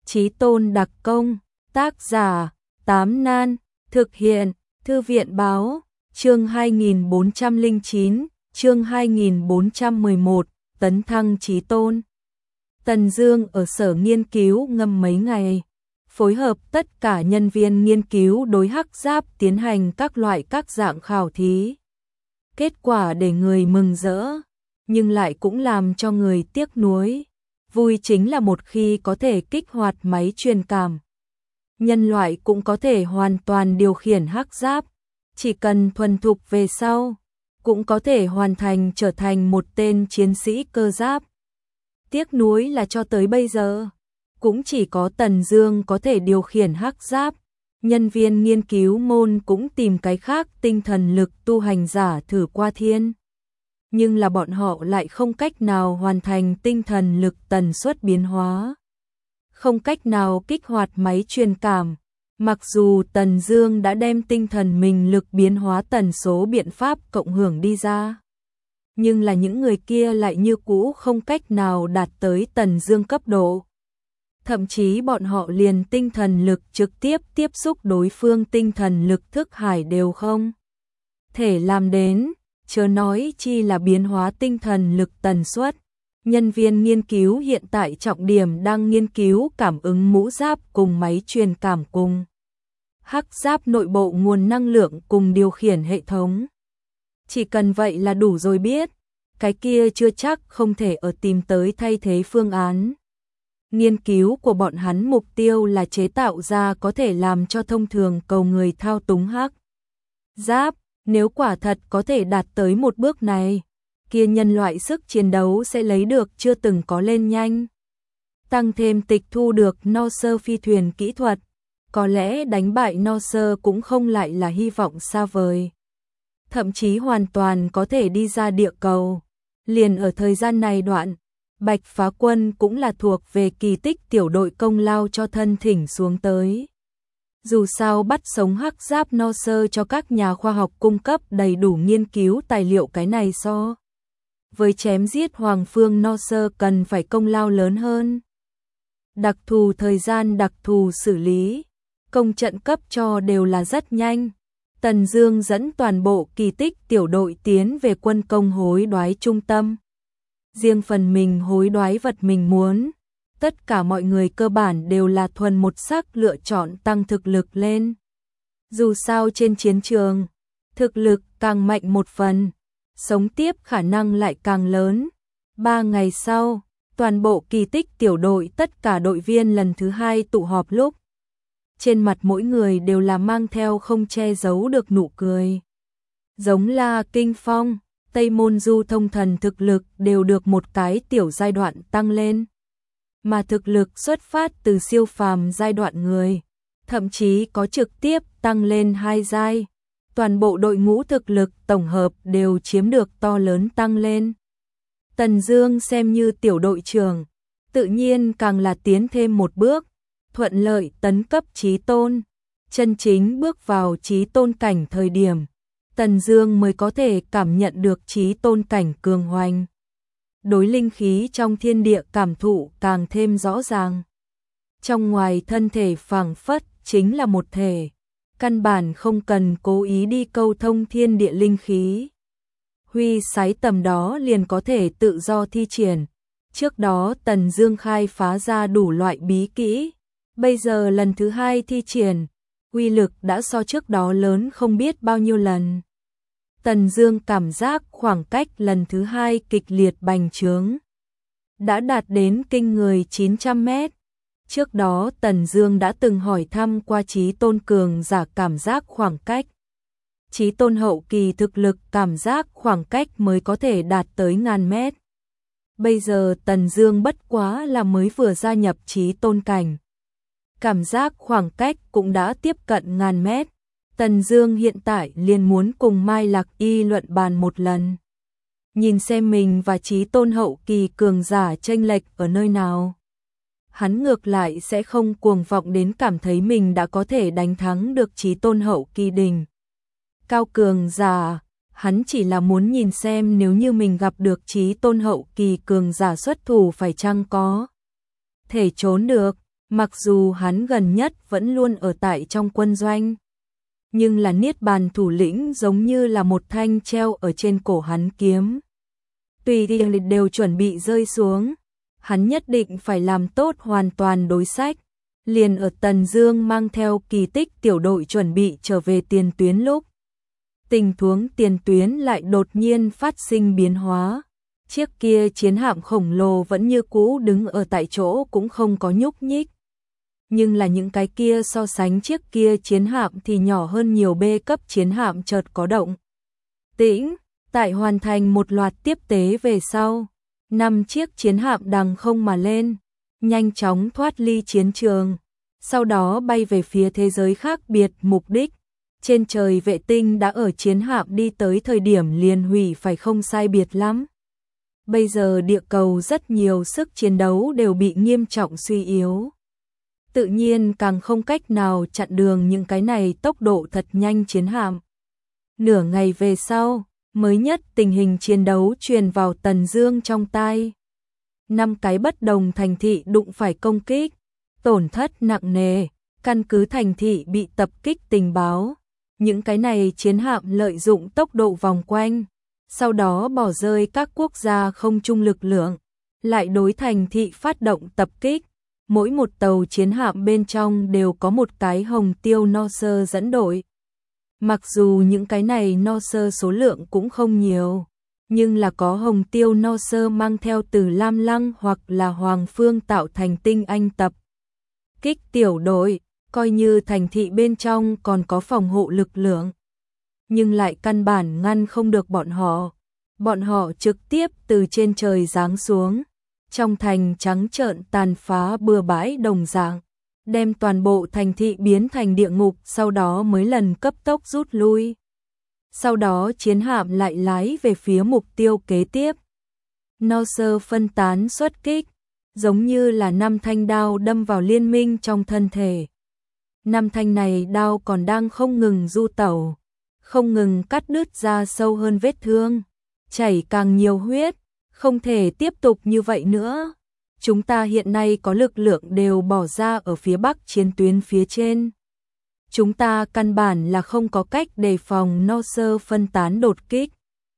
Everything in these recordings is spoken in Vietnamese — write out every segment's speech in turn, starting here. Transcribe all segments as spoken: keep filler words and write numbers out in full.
Chí Tôn đặc công, tác giả, Tám Nan, thực hiện, Thư viện báo, chương hai nghìn bốn trăm lẻ chín, chương hai nghìn bốn trăm mười một, tấn thăng Chí Tôn. Tần Dương ở sở nghiên cứu ngâm mấy ngày, phối hợp tất cả nhân viên nghiên cứu đối hắc giáp tiến hành các loại các dạng khảo thí. Kết quả để người mừng rỡ, nhưng lại cũng làm cho người tiếc nuối. Vui chính là một khi có thể kích hoạt máy truyền cảm, nhân loại cũng có thể hoàn toàn điều khiển hắc giáp, chỉ cần thuần thục về sau, cũng có thể hoàn thành trở thành một tên chiến sĩ cơ giáp. Tiếc nuối là cho tới bây giờ, cũng chỉ có Tần Dương có thể điều khiển hắc giáp, nhân viên nghiên cứu môn cũng tìm cái khác tinh thần lực tu hành giả thử qua thiên. Nhưng là bọn họ lại không cách nào hoàn thành tinh thần lực tần suất biến hóa, không cách nào kích hoạt máy truyền cảm. Mặc dù Tần Dương đã đem tinh thần mình lực biến hóa tần số biện pháp cộng hưởng đi ra, nhưng là những người kia lại như cũ không cách nào đạt tới Tần Dương cấp độ. Thậm chí bọn họ liền tinh thần lực trực tiếp tiếp xúc đối phương tinh thần lực thức hải đều không thể làm đến, chớ nói chi là biến hóa tinh thần lực tần suất. Nhân viên nghiên cứu hiện tại trọng điểm đang nghiên cứu cảm ứng mũ giáp cùng máy truyền cảm cùng hắc giáp nội bộ nguồn năng lượng cùng điều khiển hệ thống. Chỉ cần vậy là đủ rồi biết, cái kia chưa chắc không thể ở tìm tới thay thế phương án. Nghiên cứu của bọn hắn mục tiêu là chế tạo ra có thể làm cho thông thường cầu người thao túng hắc giáp. Nếu quả thật có thể đạt tới một bước này, kia nhân loại sức chiến đấu sẽ lấy được chưa từng có lên nhanh. Tăng thêm tịch thu được no sơ phi thuyền kỹ thuật, có lẽ đánh bại no sơ cũng không lại là hy vọng xa vời. Thậm chí hoàn toàn có thể đi ra địa cầu. Liền ở thời gian này đoạn, Bạch Phá Quân cũng là thuộc về kỳ tích tiểu đội công lao cho thân thỉnh xuống tới. Dù sao bắt sống hắc giáp no sơ cho các nhà khoa học cung cấp đầy đủ nghiên cứu tài liệu, cái này so với chém giết Hoàng Phương no sơ cần phải công lao lớn hơn. Đặc thù thời gian, đặc thù xử lý, công trận cấp cho đều là rất nhanh. Tần Dương dẫn toàn bộ kỳ tích tiểu đội tiến về quân công hối đoái trung tâm. Riêng phần mình hối đoái vật mình muốn. Tất cả mọi người cơ bản đều là thuần một sắc lựa chọn tăng thực lực lên. Dù sao trên chiến trường, thực lực càng mạnh một phần, sống tiếp khả năng lại càng lớn. Ba ngày sau, toàn bộ kỳ tích tiểu đội tất cả đội viên lần thứ hai tụ họp lúc. Trên mặt mỗi người đều là mang theo không che giấu được nụ cười. Giống là Kinh Phong, Tây Môn Du thông thần thực lực đều được một cái tiểu giai đoạn tăng lên. Mà thực lực xuất phát từ siêu phàm giai đoạn người, thậm chí có trực tiếp tăng lên hai giai. Toàn bộ đội ngũ thực lực tổng hợp đều chiếm được to lớn tăng lên. Tần Dương xem như tiểu đội trưởng, tự nhiên càng là tiến thêm một bước, thuận lợi tấn cấp Chí Tôn. Chân chính bước vào Chí Tôn cảnh thời điểm, Tần Dương mới có thể cảm nhận được Chí Tôn cảnh cường hoành. Đối linh khí trong thiên địa cảm thụ càng thêm rõ ràng. Trong ngoài thân thể phảng phất chính là một thể, căn bản không cần cố ý đi câu thông thiên địa linh khí. Huy sái tầm đó liền có thể tự do thi triển. Trước đó Tần Dương khai phá ra đủ loại bí kỹ, bây giờ lần thứ hai thi triển, uy lực đã so trước đó lớn không biết bao nhiêu lần. Tần Dương cảm giác khoảng cách lần thứ hai kịch liệt bành trướng, đã đạt đến kinh người chín trăm mét. Trước đó Tần Dương đã từng hỏi thăm qua Chí Tôn cường giả cảm giác khoảng cách. Chí Tôn hậu kỳ thực lực cảm giác khoảng cách mới có thể đạt tới ngàn mét. Bây giờ Tần Dương bất quá là mới vừa gia nhập Chí Tôn cảnh. Cảm giác khoảng cách cũng đã tiếp cận ngàn mét. Tần Dương hiện tại liền muốn cùng Mai Lạc Y luận bàn một lần. Nhìn xem mình và Chí Tôn hậu kỳ cường giả chênh lệch ở nơi nào. Hắn ngược lại sẽ không cuồng vọng đến cảm thấy mình đã có thể đánh thắng được Chí Tôn hậu kỳ đỉnh cao cường giả. Hắn chỉ là muốn nhìn xem nếu như mình gặp được Chí Tôn hậu kỳ cường giả xuất thủ phải chăng có thể trốn được. Mặc dù hắn gần nhất vẫn luôn ở tại trong quân doanh, nhưng là Niết Bàn thủ lĩnh giống như là một thanh treo ở trên cổ hắn kiếm. Tùy tiện đều chuẩn bị rơi xuống, hắn nhất định phải làm tốt hoàn toàn đối sách. Liền ở Tần Dương mang theo kỳ tích tiểu đội chuẩn bị trở về tiền tuyến lúc, tình huống tiền tuyến lại đột nhiên phát sinh biến hóa. Chiếc kia chiến hạm khổng lồ vẫn như cũ đứng ở tại chỗ cũng không có nhúc nhích. Nhưng là những cái kia so sánh chiếc kia chiến hạm thì nhỏ hơn nhiều, B cấp chiến hạm chợt có động tĩnh. Tại hoàn thành một loạt tiếp tế về sau, năm chiếc chiến hạm đằng không mà lên, nhanh chóng thoát ly chiến trường, sau đó bay về phía thế giới khác biệt mục đích. Trên trời vệ tinh đã ở chiến hạm đi tới thời điểm liền hủy phải không sai biệt lắm. Bây giờ địa cầu rất nhiều sức chiến đấu đều bị nghiêm trọng suy yếu. Tự nhiên càng không cách nào chặn đường những cái này tốc độ thật nhanh chiến hạm. Nửa ngày về sau, mới nhất tình hình chiến đấu truyền vào Tần Dương trong tai. Năm cái bất đồng thành thị đụng phải công kích, tổn thất nặng nề, căn cứ thành thị bị tập kích tình báo. Những cái này chiến hạm lợi dụng tốc độ vòng quanh, sau đó bỏ rơi các quốc gia không trung lực lượng, lại đối thành thị phát động tập kích. Mỗi một tàu chiến hạm bên trong đều có một cái hồng tiêu no sơ dẫn đội. Mặc dù những cái này no sơ số lượng cũng không nhiều, nhưng là có hồng tiêu no sơ mang theo từ Lam Lăng hoặc là Hoàng Phương tạo thành tinh anh tập kích tiểu đội, coi như thành thị bên trong còn có phòng hộ lực lượng, nhưng lại căn bản ngăn không được bọn họ. Bọn họ trực tiếp từ trên trời giáng xuống, trong thành trắng trợn tàn phá bừa bãi đồng dạng, đem toàn bộ thành thị biến thành địa ngục, sau đó mới lần cấp tốc rút lui. Sau đó chiến hạm lại lái về phía mục tiêu kế tiếp. No sơ phân tán xuất kích, giống như là năm thanh đao đâm vào liên minh trong thân thể. Năm thanh này đao còn đang không ngừng du tẩu, không ngừng cắt đứt ra sâu hơn vết thương, chảy càng nhiều huyết, không thể tiếp tục như vậy nữa. Chúng ta hiện nay có lực lượng đều bỏ ra ở phía bắc chiến tuyến phía trên. Chúng ta căn bản là không có cách đề phòng no sơ phân tán đột kích.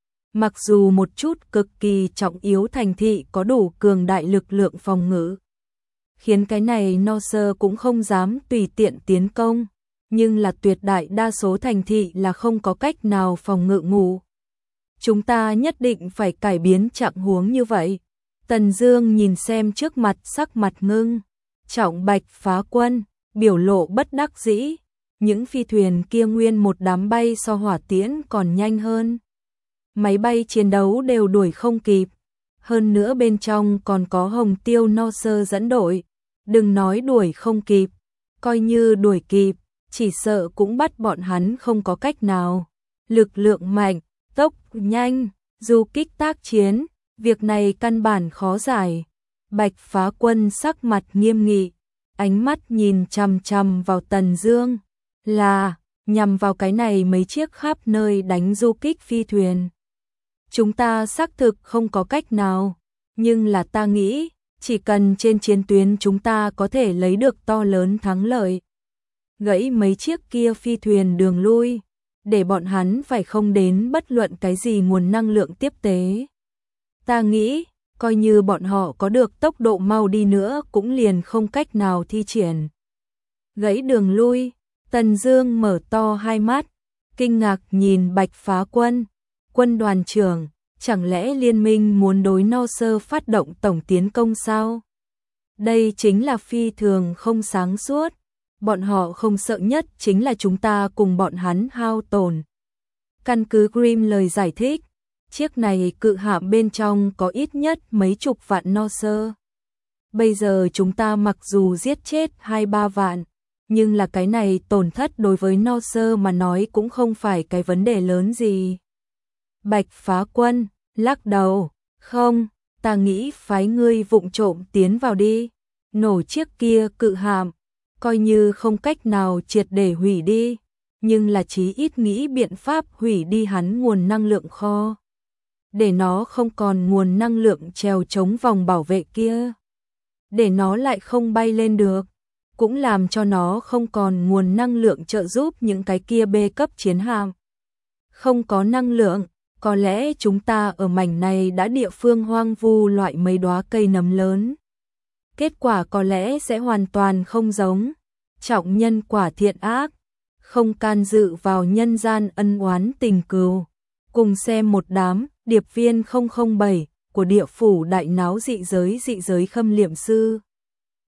Mặc dù một chút cực kỳ trọng yếu thành thị có đủ cường đại lực lượng phòng ngự, khiến cái này no sơ cũng không dám tùy tiện tiến công, nhưng là tuyệt đại đa số thành thị là không có cách nào phòng ngự ngủ. Chúng ta nhất định phải cải biến trạng huống như vậy. Tần Dương nhìn xem trước mặt sắc mặt ngưng trọng Bạch Phá Quân, biểu lộ bất đắc dĩ. Những phi thuyền kia nguyên một đám bay so hỏa tiễn còn nhanh hơn. Máy bay chiến đấu đều đuổi không kịp. Hơn nữa bên trong còn có hồng tiêu no sơ dẫn đội. Đừng nói đuổi không kịp, coi như đuổi kịp, chỉ sợ cũng bắt bọn hắn không có cách nào. Lực lượng mạnh, tốc nhanh, du kích tác chiến, việc này căn bản khó giải. Bạch Phá Quân sắc mặt nghiêm nghị, ánh mắt nhìn chằm chằm vào Tần Dương, là nhằm vào cái này mấy chiếc khắp nơi đánh du kích phi thuyền. Chúng ta xác thực không có cách nào, nhưng là ta nghĩ, chỉ cần trên chiến tuyến chúng ta có thể lấy được to lớn thắng lợi. Gãy mấy chiếc kia phi thuyền đường lui, để bọn hắn phải không đến bất luận cái gì nguồn năng lượng tiếp tế. Ta nghĩ, coi như bọn họ có được tốc độ mau đi nữa cũng liền không cách nào thi triển. Gãy đường lui, Tần Dương mở to hai mắt, kinh ngạc nhìn Bạch Phá Quân, quân đoàn trưởng, chẳng lẽ liên minh muốn đối no sơ phát động tổng tiến công sao? Đây chính là phi thường không sáng suốt, bọn họ không sợ nhất chính là chúng ta cùng bọn hắn hao tổn. Căn cứ Grimm lời giải thích, chiếc này cự hạm bên trong có ít nhất mấy chục vạn no sơ. Bây giờ chúng ta mặc dù giết chết hai ba vạn, nhưng là cái này tổn thất đối với no sơ mà nói cũng không phải cái vấn đề lớn gì. Bạch Phá Quân lắc đầu, không, ta nghĩ phái ngươi vụng trộm tiến vào đi, nổ chiếc kia cự hạm, coi như không cách nào triệt để hủy đi, nhưng là chí ít nghĩ biện pháp hủy đi hắn nguồn năng lượng kho, để nó không còn nguồn năng lượng treo chống vòng bảo vệ kia, để nó lại không bay lên được. cũng làm cho nó không còn nguồn năng lượng trợ giúp những cái kia B cấp chiến hạm. Không có năng lượng, có lẽ chúng ta ở mảnh này đã địa phương hoang vu loại mấy đóa cây nấm lớn. Kết quả có lẽ sẽ hoàn toàn không giống. Trọng nhân quả thiện ác, không can dự vào nhân gian ân oán tình cừu. Cùng xem một đám điệp viên không không bảy của địa phủ đại náo dị giới dị giới khâm liệm sư.